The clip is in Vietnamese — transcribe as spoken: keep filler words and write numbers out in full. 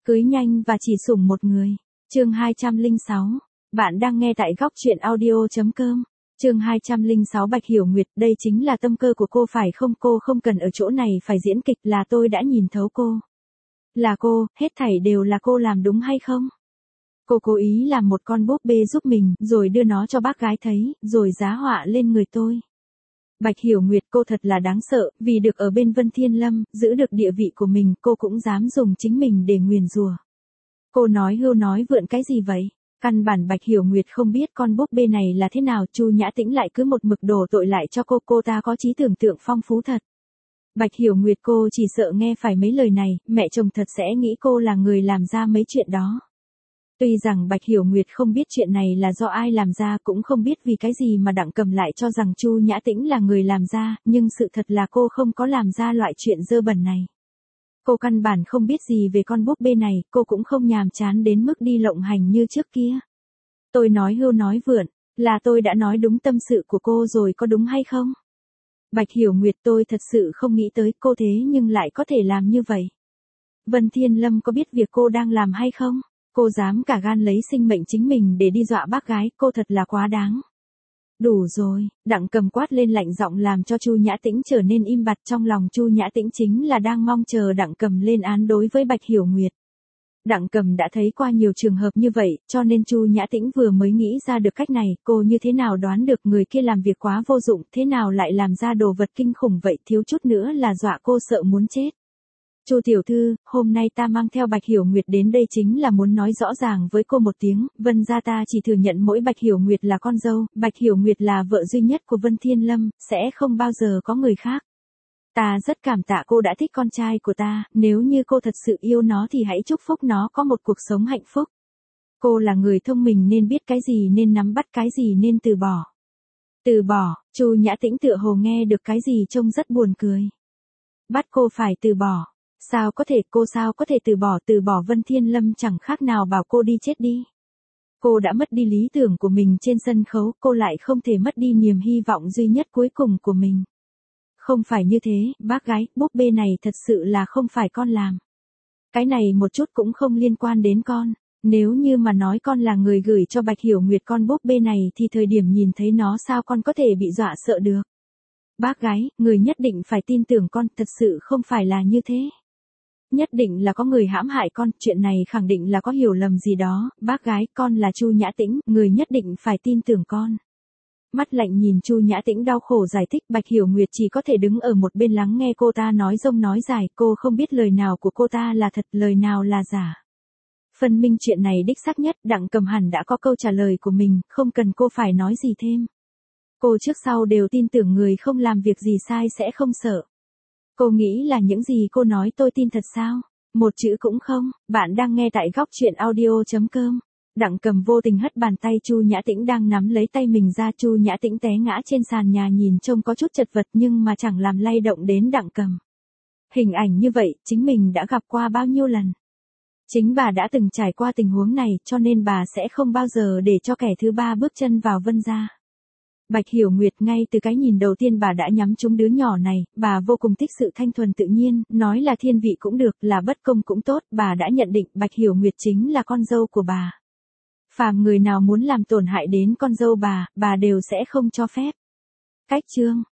Cưới nhanh và chỉ sủng một người. Chương hai trăm lẻ sáu. Bạn đang nghe tại góc truyện audio chấm com. Chương hai trăm lẻ sáu Bạch Hiểu Nguyệt, đây chính là tâm cơ của cô phải không? Cô không cần ở chỗ này phải diễn kịch, là tôi đã nhìn thấu cô. Là cô, hết thảy đều là cô làm đúng hay không? Cô cố ý làm một con búp bê giúp mình, rồi đưa nó cho bác gái thấy, rồi giá họa lên người tôi. Bạch Hiểu Nguyệt, cô thật là đáng sợ, vì được ở bên Vân Thiên Lâm, giữ được địa vị của mình, cô cũng dám dùng chính mình để nguyền rủa. Cô nói hưu nói vượn cái gì vậy? Căn bản Bạch Hiểu Nguyệt không biết con búp bê này là thế nào, Chu Nhã Tĩnh lại cứ một mực đổ tội lại cho cô, cô ta có trí tưởng tượng phong phú thật. Bạch Hiểu Nguyệt, cô chỉ sợ nghe phải mấy lời này, mẹ chồng thật sẽ nghĩ cô là người làm ra mấy chuyện đó. Tuy rằng Bạch Hiểu Nguyệt không biết chuyện này là do ai làm ra, cũng không biết vì cái gì mà Đặng Cầm lại cho rằng Chu Nhã Tĩnh là người làm ra, nhưng sự thật là cô không có làm ra loại chuyện dơ bẩn này. Cô căn bản không biết gì về con búp bê này, cô cũng không nhàm chán đến mức đi lộng hành như trước kia. Tôi nói hưu nói vượn, là tôi đã nói đúng tâm sự của cô rồi, có đúng hay không? Bạch Hiểu Nguyệt, tôi thật sự không nghĩ tới cô thế nhưng lại có thể làm như vậy. Vân Thiên Lâm có biết việc cô đang làm hay không? Cô dám cả gan lấy sinh mệnh chính mình để đi dọa bác gái, cô thật là quá đáng. Đủ rồi, Đặng Cầm quát lên lạnh giọng làm cho Chu Nhã Tĩnh trở nên im bặt, trong lòng Chu Nhã Tĩnh chính là đang mong chờ Đặng Cầm lên án đối với Bạch Hiểu Nguyệt. Đặng Cầm đã thấy qua nhiều trường hợp như vậy, cho nên Chu Nhã Tĩnh vừa mới nghĩ ra được cách này, cô như thế nào đoán được người kia làm việc quá vô dụng, thế nào lại làm ra đồ vật kinh khủng vậy, thiếu chút nữa là dọa cô sợ muốn chết. Chu tiểu thư, hôm nay ta mang theo Bạch Hiểu Nguyệt đến đây chính là muốn nói rõ ràng với cô một tiếng, Vân gia ta chỉ thừa nhận mỗi Bạch Hiểu Nguyệt là con dâu, Bạch Hiểu Nguyệt là vợ duy nhất của Vân Thiên Lâm, sẽ không bao giờ có người khác. Ta rất cảm tạ cô đã thích con trai của ta, nếu như cô thật sự yêu nó thì hãy chúc phúc nó có một cuộc sống hạnh phúc. Cô là người thông minh nên biết cái gì nên nắm bắt, cái gì nên từ bỏ. Từ bỏ, Chu Nhã Tĩnh tựa hồ nghe được cái gì trông rất buồn cười. Bắt cô phải từ bỏ. Sao có thể, cô sao có thể từ bỏ, từ bỏ Vân Thiên Lâm chẳng khác nào bảo cô đi chết đi. Cô đã mất đi lý tưởng của mình trên sân khấu, cô lại không thể mất đi niềm hy vọng duy nhất cuối cùng của mình. Không phải như thế, bác gái, búp bê này thật sự là không phải con làm. Cái này một chút cũng không liên quan đến con. Nếu như mà nói con là người gửi cho Bạch Hiểu Nguyệt con búp bê này thì thời điểm nhìn thấy nó sao con có thể bị dọa sợ được. Bác gái, người nhất định phải tin tưởng con, thật sự không phải là như thế. Nhất định là có người hãm hại con, chuyện này khẳng định là có hiểu lầm gì đó, bác gái, con là Chu Nhã Tĩnh, người nhất định phải tin tưởng con. Mắt lạnh nhìn Chu Nhã Tĩnh đau khổ giải thích, Bạch Hiểu Nguyệt chỉ có thể đứng ở một bên lắng nghe cô ta nói rông nói dài, cô không biết lời nào của cô ta là thật, lời nào là giả. Phân minh chuyện này đích xác nhất, Đặng Cầm hẳn đã có câu trả lời của mình, không cần cô phải nói gì thêm. Cô trước sau đều tin tưởng người không làm việc gì sai sẽ không sợ. Cô nghĩ là những gì cô nói tôi tin thật sao? Một chữ cũng không. Bạn đang nghe tại góc truyện audio chấm com. Đặng Cầm vô tình hất bàn tay Chu Nhã Tĩnh đang nắm lấy tay mình ra, Chu Nhã Tĩnh té ngã trên sàn nhà nhìn trông có chút chật vật nhưng mà chẳng làm lay động đến Đặng Cầm. Hình ảnh như vậy, chính mình đã gặp qua bao nhiêu lần. Chính bà đã từng trải qua tình huống này, cho nên bà sẽ không bao giờ để cho kẻ thứ ba bước chân vào Vân gia. Bạch Hiểu Nguyệt ngay từ cái nhìn đầu tiên bà đã nhắm trúng đứa nhỏ này, bà vô cùng thích sự thanh thuần tự nhiên, nói là thiên vị cũng được, là bất công cũng tốt, bà đã nhận định Bạch Hiểu Nguyệt chính là con dâu của bà. Phàm người nào muốn làm tổn hại đến con dâu bà, bà đều sẽ không cho phép. Cách chương,